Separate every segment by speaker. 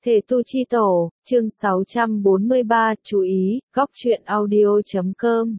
Speaker 1: Thể tu chi tổ, chương 643, chú ý, góc truyện audio.com.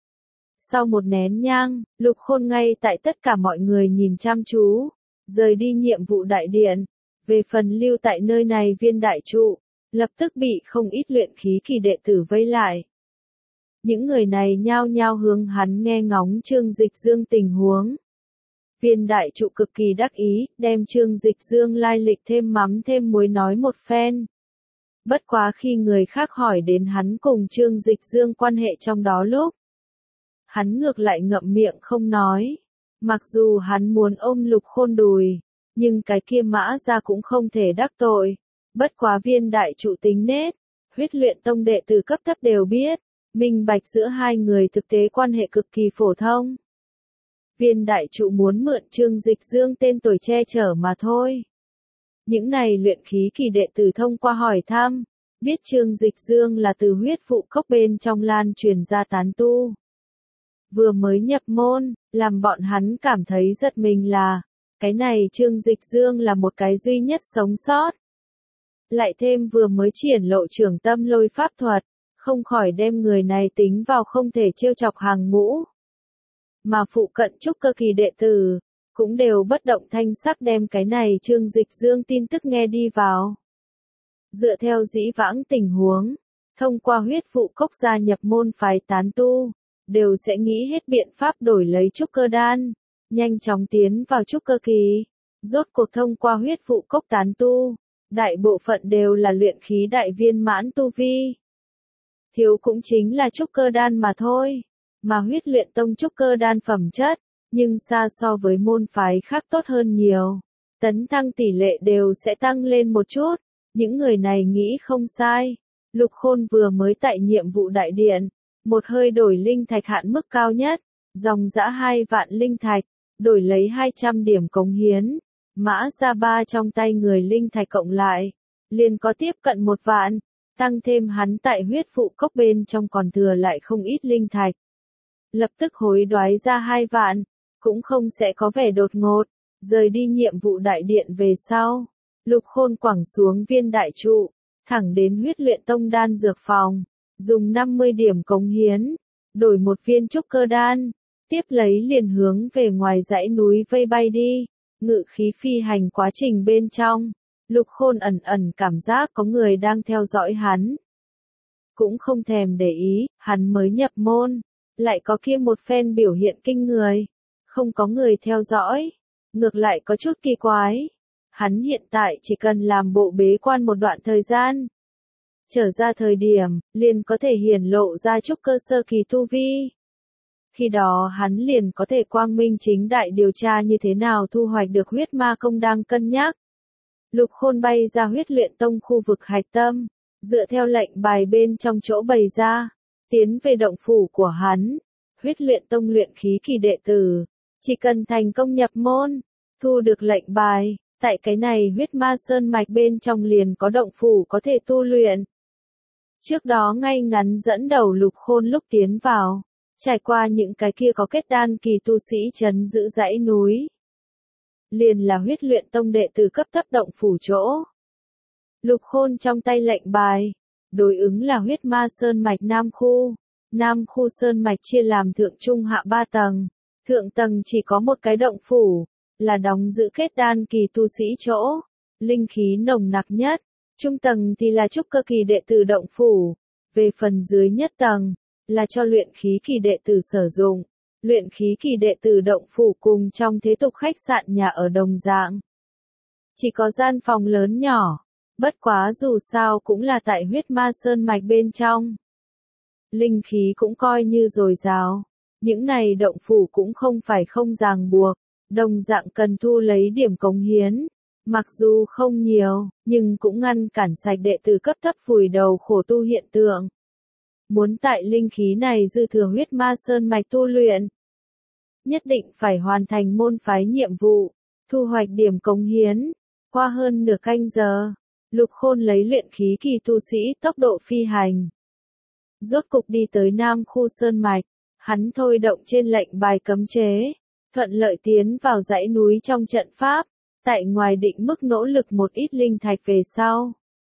Speaker 1: Sau một nén nhang, Lục Khôn ngay tại tất cả mọi người nhìn chăm chú, rời đi nhiệm vụ đại điện. Về phần lưu tại nơi này viên đại trụ, lập tức bị không ít luyện khí kỳ đệ tử vây lại. Những người này nhao nhao hướng hắn nghe ngóng Trương Dịch Dương tình huống. Viên đại trụ cực kỳ đắc ý, đem Trương Dịch Dương lai lịch thêm mắm thêm muối nói một phen. Bất quá khi người khác hỏi đến hắn cùng Trương Dịch Dương quan hệ trong đó lúc, hắn ngược lại ngậm miệng không nói. Mặc dù hắn muốn ôm Lục Khôn đùi, nhưng cái kia Mã Gia cũng không thể đắc tội. Bất quá viên đại trụ tính nết, Huyết Luyện Tông đệ tử cấp thấp đều biết, minh bạch giữa hai người thực tế quan hệ cực kỳ phổ thông. Viên đại trụ muốn mượn Trương Dịch Dương tên tuổi che chở mà thôi. Những này luyện khí kỳ đệ tử thông qua hỏi thăm, biết Trương Dịch Dương là từ huyết vụ cốc bên trong lan truyền ra tán tu. Vừa mới nhập môn, làm bọn hắn cảm thấy giật mình là, cái này Trương Dịch Dương là một cái duy nhất sống sót. Lại thêm vừa mới triển lộ trưởng tâm lôi pháp thuật, không khỏi đem người này tính vào không thể trêu chọc hàng ngũ. Mà phụ cận trúc cơ kỳ đệ tử, cũng đều bất động thanh sắc đem cái này Trương Dịch Dương tin tức nghe đi vào. Dựa theo dĩ vãng tình huống, thông qua huyết vụ cốc gia nhập môn phái tán tu, đều sẽ nghĩ hết biện pháp đổi lấy trúc cơ đan, nhanh chóng tiến vào trúc cơ kỳ. Rốt cuộc thông qua huyết vụ cốc tán tu, đại bộ phận đều là luyện khí đại viên mãn tu vi. Thiếu cũng chính là trúc cơ đan mà thôi. Mà Huyết Luyện Tông trúc cơ đan phẩm chất, nhưng xa so với môn phái khác tốt hơn nhiều. Tấn thăng tỷ lệ đều sẽ tăng lên một chút. Những người này nghĩ không sai. Lục Khôn vừa mới tại nhiệm vụ đại điện, một hơi đổi linh thạch hạn mức cao nhất, dòng dã 2 vạn linh thạch, đổi lấy 200 điểm cống hiến. Mã Gia Ba trong tay người linh thạch cộng lại, liền có tiếp cận 1 vạn, tăng thêm hắn tại huyết vụ cốc bên trong còn thừa lại không ít linh thạch. Lập tức hối đoái ra 2 vạn, cũng không sẽ có vẻ đột ngột, rời đi nhiệm vụ đại điện về sau. Lục Khôn quẳng xuống viên đại trụ, thẳng đến Huyết Luyện Tông đan dược phòng, dùng 50 điểm cống hiến, đổi một viên trúc cơ đan, tiếp lấy liền hướng về ngoài dãy núi vây bay đi. Ngự khí phi hành quá trình bên trong, Lục Khôn ẩn ẩn cảm giác có người đang theo dõi hắn. Cũng không thèm để ý, hắn mới nhập môn, lại có kia một phen biểu hiện kinh người. Không có người theo dõi, ngược lại có chút kỳ quái. Hắn hiện tại chỉ cần làm bộ bế quan một đoạn thời gian. Trở ra thời điểm, liền có thể hiển lộ ra trúc cơ sơ kỳ tu vi. Khi đó hắn liền có thể quang minh chính đại điều tra như thế nào thu hoạch được huyết ma công đang cân nhắc. Lục Khôn bay ra Huyết Luyện Tông khu vực hạch tâm, dựa theo lệnh bài bên trong chỗ bày ra, tiến về động phủ của hắn. Huyết Luyện Tông luyện khí kỳ đệ tử, chỉ cần thành công nhập môn, thu được lệnh bài, tại cái này huyết ma sơn mạch bên trong liền có động phủ có thể tu luyện. Trước đó ngay ngắn dẫn đầu Lục Khôn lúc tiến vào, trải qua những cái kia có kết đan kỳ tu sĩ trấn giữ dãy núi. Liền là Huyết Luyện Tông đệ tử cấp thấp động phủ chỗ. Lục Khôn trong tay lệnh bài, đối ứng là huyết ma sơn mạch Nam Khu. Nam Khu sơn mạch chia làm thượng trung hạ 3 tầng. Thượng tầng chỉ có một cái động phủ, là đóng giữ kết đan kỳ tu sĩ chỗ. Linh khí nồng nặc nhất. Trung tầng thì là trúc cơ kỳ đệ tử động phủ. Về phần dưới nhất tầng, là cho luyện khí kỳ đệ tử sử dụng. Luyện khí kỳ đệ tử động phủ cùng trong thế tục khách sạn nhà ở đồng dạng. Chỉ có gian phòng lớn nhỏ, bất quá dù sao cũng là tại huyết ma sơn mạch bên trong. Linh khí cũng coi như dồi dào. Những này động phủ cũng không phải không ràng buộc, đồng dạng cần thu lấy điểm cống hiến. Mặc dù không nhiều, nhưng cũng ngăn cản sạch đệ tử cấp thấp vùi đầu khổ tu hiện tượng. Muốn tại linh khí này dư thừa huyết ma sơn mạch tu luyện, nhất định phải hoàn thành môn phái nhiệm vụ, thu hoạch điểm cống hiến. Qua hơn nửa canh giờ, Lục Khôn lấy luyện khí kỳ tu sĩ tốc độ phi hành. Rốt cục đi tới Nam Khu sơn mạch, hắn thôi động trên lệnh bài cấm chế, thuận lợi tiến vào dãy núi trong trận pháp, tại ngoài định mức nỗ lực một ít linh thạch về sau.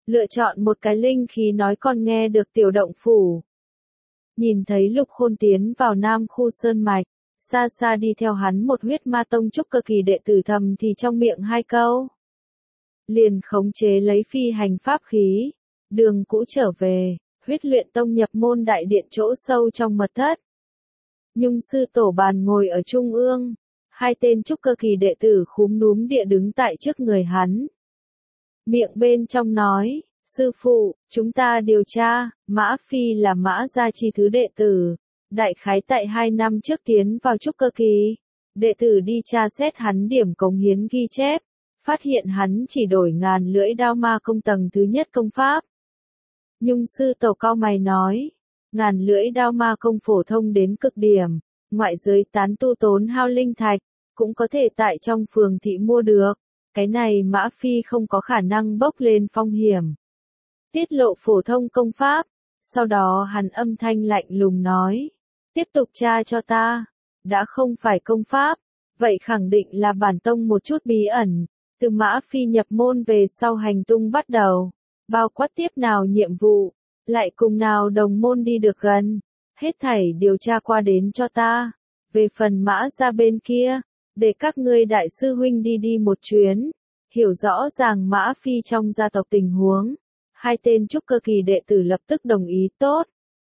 Speaker 1: lựa chọn một cái linh khí nói còn nghe được tiểu động phủ. Nhìn thấy Lục Khôn tiến vào Nam khu sơn mạch, xa xa đi theo hắn một huyết ma tông trúc cơ kỳ đệ tử thầm thì trong miệng hai câu. Liền khống chế lấy phi hành pháp khí, đường cũ trở về, huyết luyện tông nhập môn đại điện chỗ sâu trong mật thất. Nhung sư tổ bàn ngồi ở trung ương, hai tên trúc cơ kỳ đệ tử khúm núm địa đứng tại trước người hắn. Miệng bên trong nói, sư phụ, chúng ta điều tra, Mã Phi là Mã gia chi thứ đệ tử, đại khái tại 2 năm trước tiến vào trúc cơ kỳ. Đệ tử đi tra xét hắn điểm cống hiến ghi chép, phát hiện hắn chỉ đổi ngàn lưỡi đao ma công tầng thứ nhất công pháp. Nhung sư tổ cao mày nói, ngàn lưỡi đao ma công phổ thông đến cực điểm, ngoại giới tán tu tốn hao linh thạch, cũng có thể tại trong phường thị mua được, cái này Mã Phi không có khả năng bốc lên phong hiểm. Tiết lộ phổ thông công pháp, sau đó hắn âm thanh lạnh lùng nói, tiếp tục tra cho ta, đã không phải công pháp, vậy khẳng định là bản tông một chút bí ẩn, từ Mã Phi nhập môn về sau hành tung bắt đầu, bao quát tiếp nào nhiệm vụ, lại cùng nào đồng môn đi được gần, hết thảy điều tra qua đến cho ta, về phần Mã gia bên kia, để các ngươi đại sư huynh đi một chuyến, hiểu rõ ràng Mã Phi trong gia tộc tình huống. Hai tên trúc cơ kỳ đệ tử lập tức đồng ý tốt.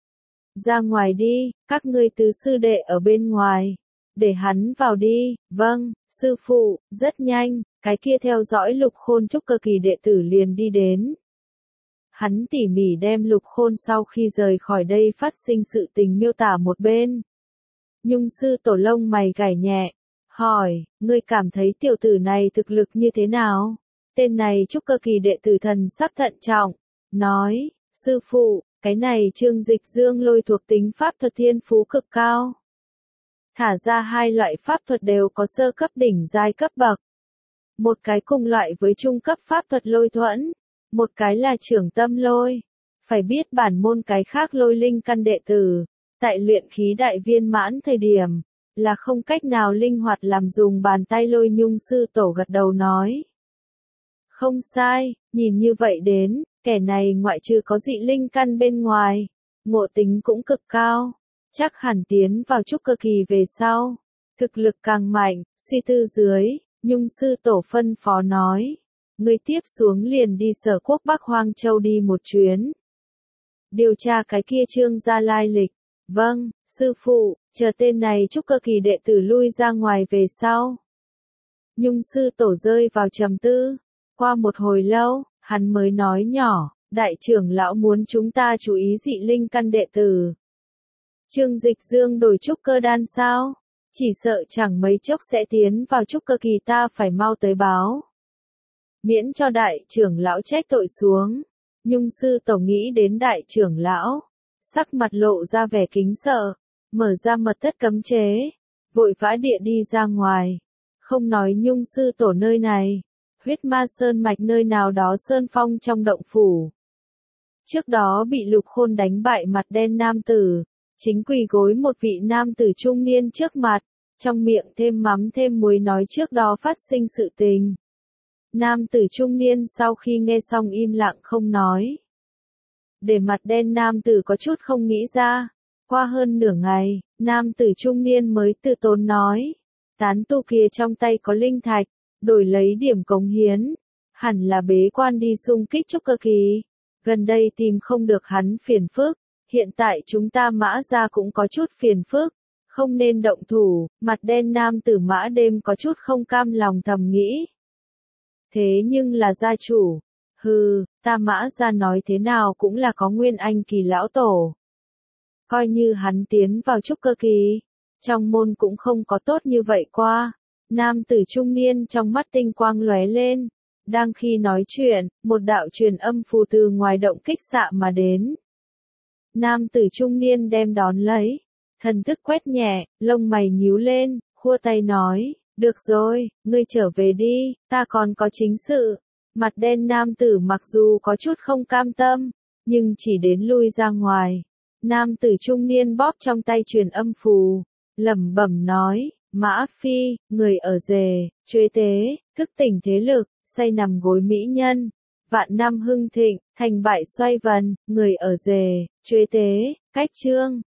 Speaker 1: Ra ngoài đi, các ngươi tứ sư đệ ở bên ngoài. Để hắn vào đi, vâng, sư phụ, rất nhanh, cái kia theo dõi Lục Khôn trúc cơ kỳ đệ tử liền đi đến. Hắn tỉ mỉ đem Lục Khôn sau khi rời khỏi đây phát sinh sự tình miêu tả một bên. Nhung sư tổ lông mày gảy nhẹ, hỏi, ngươi cảm thấy tiểu tử này thực lực như thế nào? Tên này trúc cơ kỳ đệ tử thần sắc thận trọng, nói, sư phụ, cái này Trương Dịch Dương lôi thuộc tính pháp thuật thiên phú cực cao. Thả ra hai loại pháp thuật đều có sơ cấp đỉnh giai cấp bậc. Một cái cùng loại với trung cấp pháp thuật lôi thuẫn, một cái là trưởng tâm lôi. Phải biết bản môn cái khác lôi linh căn đệ tử, tại luyện khí đại viên mãn thời điểm, là không cách nào linh hoạt làm dùng bàn tay lôi. Nhung sư tổ gật đầu nói. Không sai, nhìn như vậy đến, kẻ này ngoại trừ có dị linh căn bên ngoài, ngộ tính cũng cực cao, chắc hẳn tiến vào trúc cơ kỳ về sau, thực lực càng mạnh. Suy tư dưới, Nhung sư tổ phân phó nói, người tiếp xuống liền đi Sở Quốc Bắc Hoang Châu đi một chuyến. Điều tra cái kia Trương gia lai lịch. Vâng, sư phụ, chờ tên này trúc cơ kỳ đệ tử lui ra ngoài về sau. Nhung sư tổ rơi vào trầm tư. Qua một hồi lâu, hắn mới nói nhỏ, đại trưởng lão muốn chúng ta chú ý dị linh căn đệ tử. Trương Dịch Dương đổi trúc cơ đan sao? Chỉ sợ chẳng mấy chốc sẽ tiến vào trúc cơ kỳ, ta phải mau tới báo. Miễn cho đại trưởng lão trách tội xuống. Nhung sư tổ nghĩ đến đại trưởng lão, sắc mặt lộ ra vẻ kính sợ, mở ra mật thất cấm chế, vội vã địa đi ra ngoài. Không nói Nhung sư tổ nơi này, huyết ma sơn mạch nơi nào đó sơn phong trong động phủ. Trước đó bị Lục Khôn đánh bại mặt đen nam tử, chính quỳ gối một vị nam tử trung niên trước mặt, trong miệng thêm mắm thêm muối nói trước đó phát sinh sự tình. Nam tử trung niên sau khi nghe xong im lặng không nói. Để mặt đen nam tử có chút không nghĩ ra. Qua hơn nửa ngày, nam tử trung niên mới tự tốn nói. Tán tu kia trong tay có linh thạch, đổi lấy điểm cống hiến. Hẳn là bế quan đi xung kích trúc cơ kỳ. Gần đây tìm không được hắn phiền phức. Hiện tại chúng ta Mã gia cũng có chút phiền phức. Không nên động thủ. Mặt đen nam tử Mã Đêm có chút không cam lòng thầm nghĩ. Thế nhưng là gia chủ. Hừ, ta Mã gia nói thế nào cũng là có nguyên anh kỳ lão tổ. Coi như hắn tiến vào trúc cơ kỳ, trong môn cũng không có tốt như vậy qua. Nam tử trung niên trong mắt tinh quang lóe lên. Đang khi nói chuyện, một đạo truyền âm phù từ ngoài động kích xạ mà đến. Nam tử trung niên đem đón lấy. Thần thức quét nhẹ, lông mày nhíu lên, khua tay nói, được rồi, ngươi trở về đi, ta còn có chính sự. Mặt đen nam tử mặc dù có chút không cam tâm, nhưng chỉ đến lui ra ngoài. Nam tử trung niên bóp trong tay truyền âm phù, lẩm bẩm nói, Mã Phi, người ở rề, truy tế, thức tỉnh thế lực, say nằm gối mỹ nhân. vạn năm hưng thịnh, thành bại xoay vần, người ở rề, chuế tế, cách chương.